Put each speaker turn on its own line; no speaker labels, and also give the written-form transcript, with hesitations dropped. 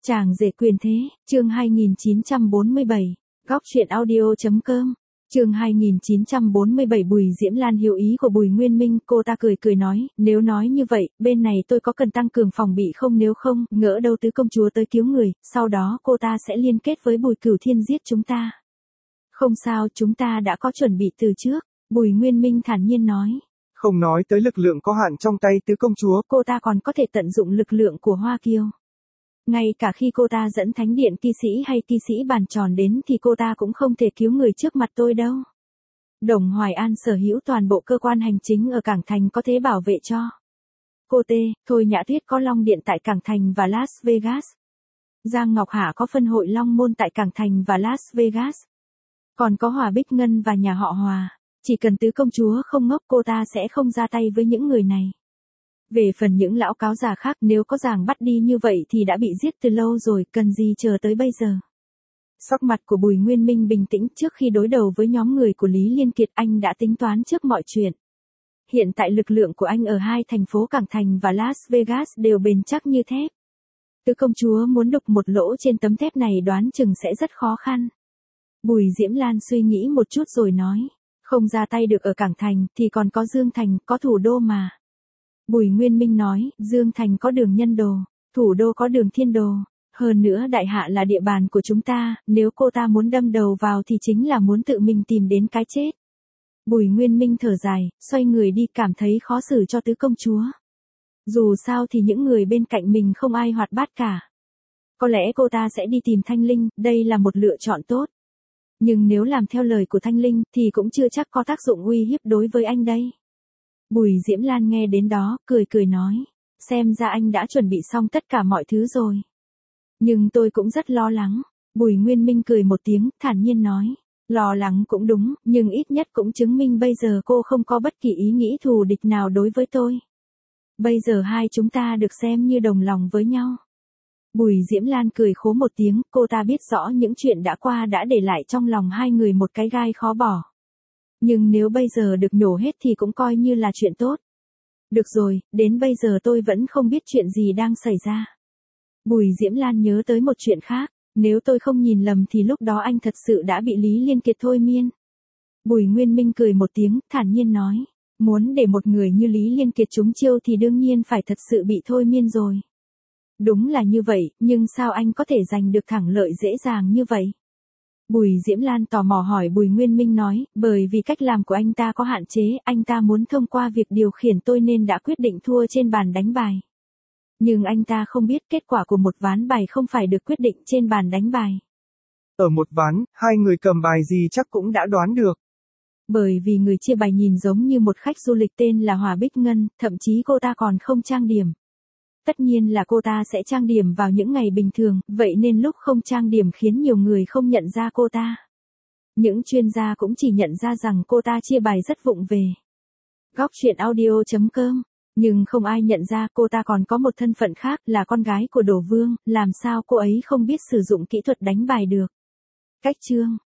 Chàng rể quyền thế, chương 2947, góc truyện audio.com, chương 2947 Bùi Diễm Lan hiểu ý của Bùi Nguyên Minh, cô ta cười cười nói, nếu nói như vậy, bên này tôi có cần tăng cường phòng bị không, nếu không, ngỡ đâu tứ công chúa tới cứu người, sau đó cô ta sẽ liên kết với Bùi Cửu Thiên giết chúng ta. Không sao, chúng ta đã có chuẩn bị từ trước, Bùi Nguyên Minh thản nhiên nói.
Không nói tới lực lượng có hạn trong tay tứ công chúa,
cô ta còn có thể tận dụng lực lượng của Hoa Kiều. Ngay cả khi cô ta dẫn thánh điện kỵ sĩ hay kỵ sĩ bàn tròn đến thì cô ta cũng không thể cứu người trước mặt tôi đâu. Đồng Hoài An sở hữu toàn bộ cơ quan hành chính ở Cảng Thành có thể bảo vệ cho. Cô Thôi Nhã Tuyết có Long Điện tại Cảng Thành và Las Vegas. Giang Ngọc Hạ có phân hội Long Môn tại Cảng Thành và Las Vegas. Còn có Hòa Bích Ngân và nhà họ Hòa. Chỉ cần tứ công chúa không ngốc cô ta sẽ không ra tay với những người này. Về phần những lão cáo già khác, nếu có ràng bắt đi như vậy thì đã bị giết từ lâu rồi, cần gì chờ tới bây giờ. Sắc mặt của Bùi Nguyên Minh bình tĩnh, trước khi đối đầu với nhóm người của Lý Liên Kiệt anh đã tính toán trước mọi chuyện. Hiện tại lực lượng của anh ở hai thành phố Cảng Thành và Las Vegas đều bền chắc như thép. Tứ công chúa muốn đục một lỗ trên tấm thép này đoán chừng sẽ rất khó khăn. Bùi Diễm Lan suy nghĩ một chút rồi nói, không ra tay được ở Cảng Thành thì còn có Dương Thành, có Thủ Đô mà. Bùi Nguyên Minh nói, Dương Thành có Đường Nhân Đồ, Thủ Đô có Đường Thiên Đồ, hơn nữa đại hạ là địa bàn của chúng ta, nếu cô ta muốn đâm đầu vào thì chính là muốn tự mình tìm đến cái chết. Bùi Nguyên Minh thở dài, xoay người đi, cảm thấy khó xử cho tứ công chúa. Dù sao thì những người bên cạnh mình không ai hoạt bát cả. Có lẽ cô ta sẽ đi tìm Thanh Linh, đây là một lựa chọn tốt. Nhưng nếu làm theo lời của Thanh Linh thì cũng chưa chắc có tác dụng uy hiếp đối với anh đây. Bùi Diễm Lan nghe đến đó, cười cười nói, xem ra anh đã chuẩn bị xong tất cả mọi thứ rồi. Nhưng tôi cũng rất lo lắng. Bùi Nguyên Minh cười một tiếng, thản nhiên nói, lo lắng cũng đúng, nhưng ít nhất cũng chứng minh bây giờ cô không có bất kỳ ý nghĩ thù địch nào đối với tôi. Bây giờ hai chúng ta được xem như đồng lòng với nhau. Bùi Diễm Lan cười khố một tiếng, cô ta biết rõ những chuyện đã qua đã để lại trong lòng hai người một cái gai khó bỏ. Nhưng nếu bây giờ được nhổ hết thì cũng coi như là chuyện tốt. Được rồi, đến bây giờ tôi vẫn không biết chuyện gì đang xảy ra. Bùi Diễm Lan nhớ tới một chuyện khác, nếu tôi không nhìn lầm thì lúc đó anh thật sự đã bị Lý Liên Kiệt thôi miên. Bùi Nguyên Minh cười một tiếng, thản nhiên nói, muốn để một người như Lý Liên Kiệt trúng chiêu thì đương nhiên phải thật sự bị thôi miên rồi. Đúng là như vậy, nhưng sao anh có thể giành được thắng lợi dễ dàng như vậy? Bùi Diễm Lan tò mò hỏi. Bùi Nguyên Minh nói, bởi vì cách làm của anh ta có hạn chế, anh ta muốn thông qua việc điều khiển tôi nên đã quyết định thua trên bàn đánh bài. Nhưng anh ta không biết kết quả của một ván bài không phải được quyết định trên bàn đánh bài.
Ở một ván, hai người cầm bài gì chắc cũng đã đoán được.
Bởi vì người chia bài nhìn giống như một khách du lịch tên là Hòa Bích Ngân, thậm chí cô ta còn không trang điểm. Tất nhiên là cô ta sẽ trang điểm vào những ngày bình thường, vậy nên lúc không trang điểm khiến nhiều người không nhận ra cô ta. Những chuyên gia cũng chỉ nhận ra rằng cô ta chia bài rất vụng về. Góc truyện audio.com, nhưng không ai nhận ra cô ta còn có một thân phận khác là con gái của Đổ Vương, làm sao cô ấy không biết sử dụng kỹ thuật đánh bài được. Cách chương